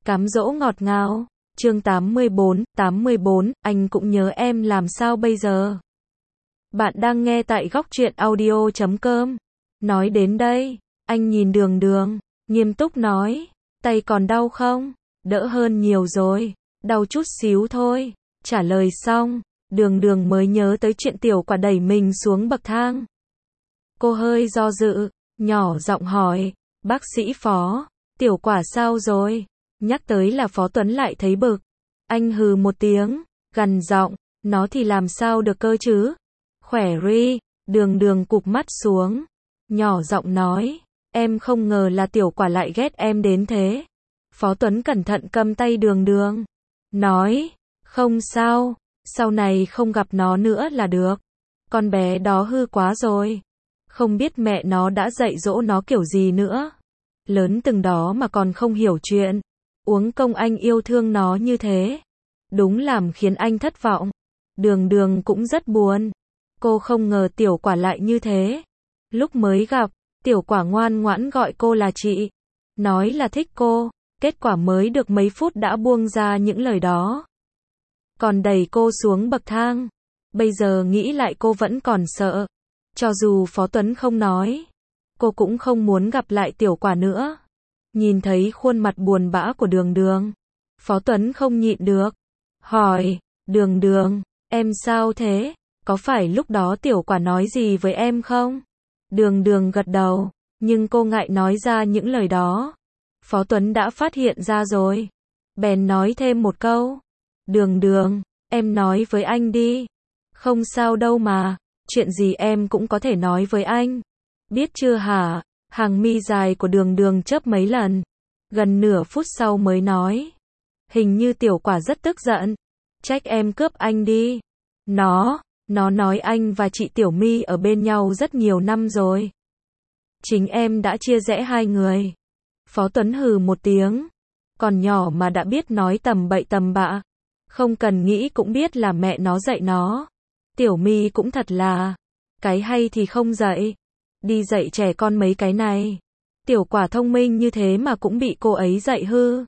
Cám dỗ ngọt ngào. Chương 84, anh cũng nhớ em làm sao bây giờ? Bạn đang nghe tại góc truyện audio.com. Nói đến đây, anh nhìn Đường Đường, nghiêm túc nói, tay còn đau không? Đỡ hơn nhiều rồi, đau chút xíu thôi. Trả lời xong, Đường Đường mới nhớ tới chuyện Tiểu Quả đẩy mình xuống bậc thang. Cô hơi do dự, nhỏ giọng hỏi, bác sĩ Phó, Tiểu Quả sao rồi? Nhắc tới là Phó Tuấn lại thấy bực. Anh hừ một tiếng, gằn giọng, nó thì làm sao được cơ chứ? Khỏe ri. Đường Đường cụp mắt xuống, nhỏ giọng nói, em không ngờ là Tiểu Quả lại ghét em đến thế. Phó Tuấn cẩn thận cầm tay Đường Đường, nói, không sao, sau này không gặp nó nữa là được. Con bé đó hư quá rồi. Không biết mẹ nó đã dạy dỗ nó kiểu gì nữa. Lớn từng đó mà còn không hiểu chuyện. Uống công anh yêu thương nó như thế. Đúng làm khiến anh thất vọng. Đường Đường cũng rất buồn. Cô không ngờ Tiểu Quả lại như thế. Lúc mới gặp, Tiểu Quả ngoan ngoãn gọi cô là chị. Nói là thích cô. Kết quả mới được mấy phút đã buông ra những lời đó. Còn đẩy cô xuống bậc thang. Bây giờ nghĩ lại cô vẫn còn sợ. Cho dù Phó Tuấn không nói, cô cũng không muốn gặp lại Tiểu Quả nữa. Nhìn thấy khuôn mặt buồn bã của Đường Đường, Phó Tuấn không nhịn được. Hỏi, Đường Đường, em sao thế? Có phải lúc đó Tiểu Quả nói gì với em không? Đường Đường gật đầu, nhưng cô ngại nói ra những lời đó. Phó Tuấn đã phát hiện ra rồi. Bèn nói thêm một câu. Đường Đường, em nói với anh đi. Không sao đâu mà, chuyện gì em cũng có thể nói với anh. Biết chưa hả? Hàng mi dài của Đường Đường chớp mấy lần. Gần nửa phút sau mới nói. Hình như Tiểu Quả rất tức giận. Trách em cướp anh đi. Nó nói anh và chị Tiểu My ở bên nhau rất nhiều năm rồi. Chính em đã chia rẽ hai người. Phó Tuấn hừ một tiếng. Còn nhỏ mà đã biết nói tầm bậy tầm bạ. Không cần nghĩ cũng biết là mẹ nó dạy nó. Tiểu My cũng thật là, cái hay thì không dạy. Đi dạy trẻ con mấy cái này. Tiểu Quả thông minh như thế mà cũng bị cô ấy dạy hư.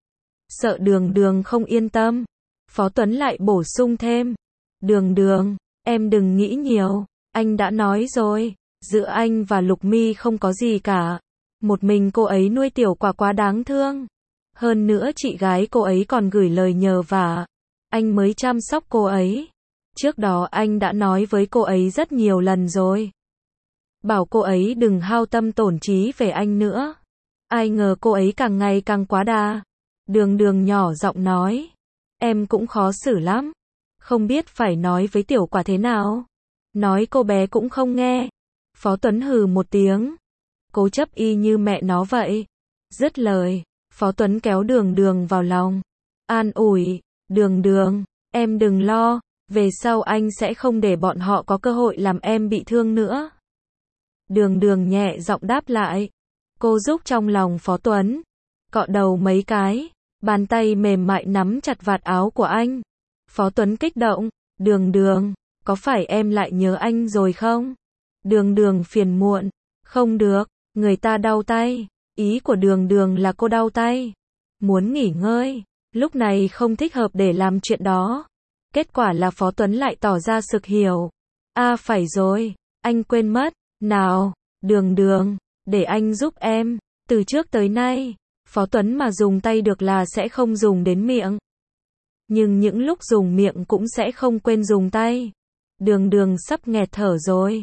Sợ Đường Đường không yên tâm. Phó Tuấn lại bổ sung thêm. Đường Đường, em đừng nghĩ nhiều. Anh đã nói rồi, giữa anh và Lục My không có gì cả. Một mình cô ấy nuôi Tiểu Quả quá đáng thương. Hơn nữa chị gái cô ấy còn gửi lời nhờ vả. Anh mới chăm sóc cô ấy. Trước đó anh đã nói với cô ấy rất nhiều lần rồi. Bảo cô ấy đừng hao tâm tổn trí về anh nữa. Ai ngờ cô ấy càng ngày càng quá đà. Đường Đường nhỏ giọng nói. Em cũng khó xử lắm. Không biết phải nói với Tiểu Quả thế nào. Nói cô bé cũng không nghe. Phó Tuấn hừ một tiếng. Cố chấp y như mẹ nó vậy. Dứt lời, Phó Tuấn kéo Đường Đường vào lòng. An ủi, Đường Đường, em đừng lo. Về sau anh sẽ không để bọn họ có cơ hội làm em bị thương nữa. Đường Đường nhẹ giọng đáp lại. Cô giúp trong lòng Phó Tuấn. Cọ đầu mấy cái. Bàn tay mềm mại nắm chặt vạt áo của anh. Phó Tuấn kích động. Đường Đường, có phải em lại nhớ anh rồi không? Đường Đường phiền muộn. Không được, người ta đau tay. Ý của Đường Đường là cô đau tay. Muốn nghỉ ngơi. Lúc này không thích hợp để làm chuyện đó. Kết quả là Phó Tuấn lại tỏ ra sực hiểu. À phải rồi, anh quên mất. Nào, Đường Đường, để anh giúp em. Từ trước tới nay, Phó Tuấn mà dùng tay được là sẽ không dùng đến miệng. Nhưng những lúc dùng miệng cũng sẽ không quên dùng tay. Đường Đường sắp nghẹt thở rồi.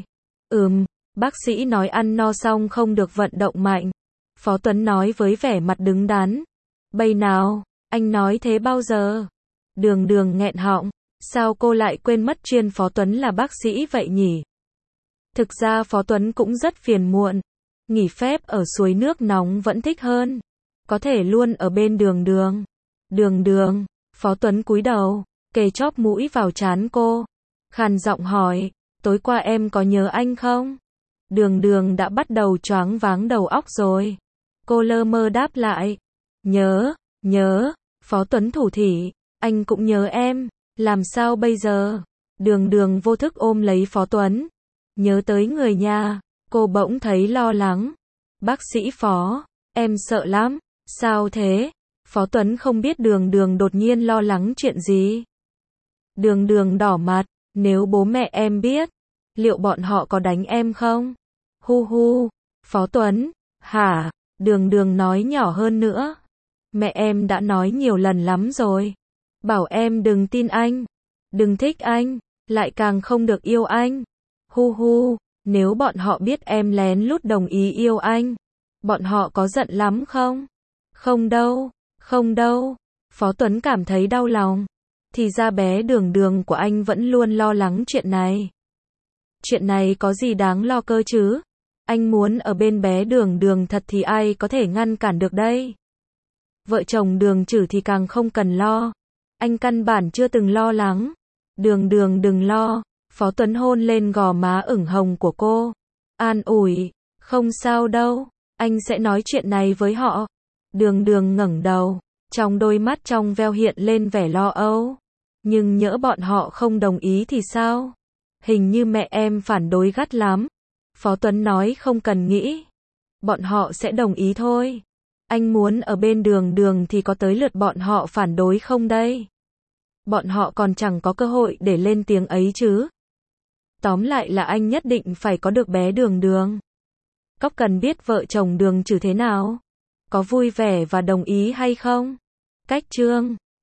Bác sĩ nói ăn no xong không được vận động mạnh. Phó Tuấn nói với vẻ mặt đứng đắn. Bây nào, anh nói thế bao giờ? Đường Đường nghẹn họng. Sao cô lại quên mất chuyên Phó Tuấn là bác sĩ vậy nhỉ? Thực ra Phó Tuấn cũng rất phiền muộn. Nghỉ phép ở suối nước nóng vẫn thích hơn. Có thể luôn ở bên Đường Đường. Đường Đường, Phó Tuấn cúi đầu, kề chóp mũi vào trán cô. Khàn giọng hỏi, tối qua em có nhớ anh không? Đường Đường đã bắt đầu choáng váng đầu óc rồi. Cô lơ mơ đáp lại. Nhớ, Phó Tuấn thủ thỉ, anh cũng nhớ em. Làm sao bây giờ? Đường Đường vô thức ôm lấy Phó Tuấn. Nhớ tới người nhà, cô bỗng thấy lo lắng. Bác sĩ Phó, em sợ lắm. Sao thế? Phó Tuấn không biết Đường Đường đột nhiên lo lắng chuyện gì. Đường Đường đỏ mặt, nếu bố mẹ em biết, liệu bọn họ có đánh em không? Hu hu, Phó Tuấn, hả? Đường Đường nói nhỏ hơn nữa. Mẹ em đã nói nhiều lần lắm rồi. Bảo em đừng tin anh, đừng thích anh, lại càng không được yêu anh. Hu hu, nếu bọn họ biết em lén lút đồng ý yêu anh, bọn họ có giận lắm không? Không đâu, không đâu. Phó Tuấn cảm thấy đau lòng. Thì ra bé Đường Đường của anh vẫn luôn lo lắng chuyện này. Chuyện này có gì đáng lo cơ chứ? Anh muốn ở bên bé Đường Đường thật thì ai có thể ngăn cản được đây? Vợ chồng Đường Chử thì càng không cần lo. Anh căn bản chưa từng lo lắng. Đường Đường đừng lo. Phó Tuấn hôn lên gò má ửng hồng của cô. An ủi, không sao đâu, anh sẽ nói chuyện này với họ. Đường Đường ngẩng đầu, trong đôi mắt trong veo hiện lên vẻ lo âu. Nhưng nhỡ bọn họ không đồng ý thì sao? Hình như mẹ em phản đối gắt lắm. Phó Tuấn nói không cần nghĩ. Bọn họ sẽ đồng ý thôi. Anh muốn ở bên Đường Đường thì có tới lượt bọn họ phản đối không đây? Bọn họ còn chẳng có cơ hội để lên tiếng ấy chứ. Tóm lại là anh nhất định phải có được bé Đường Đường. Cóc cần biết vợ chồng Đường Chử thế nào? Có vui vẻ và đồng ý hay không? Cách chương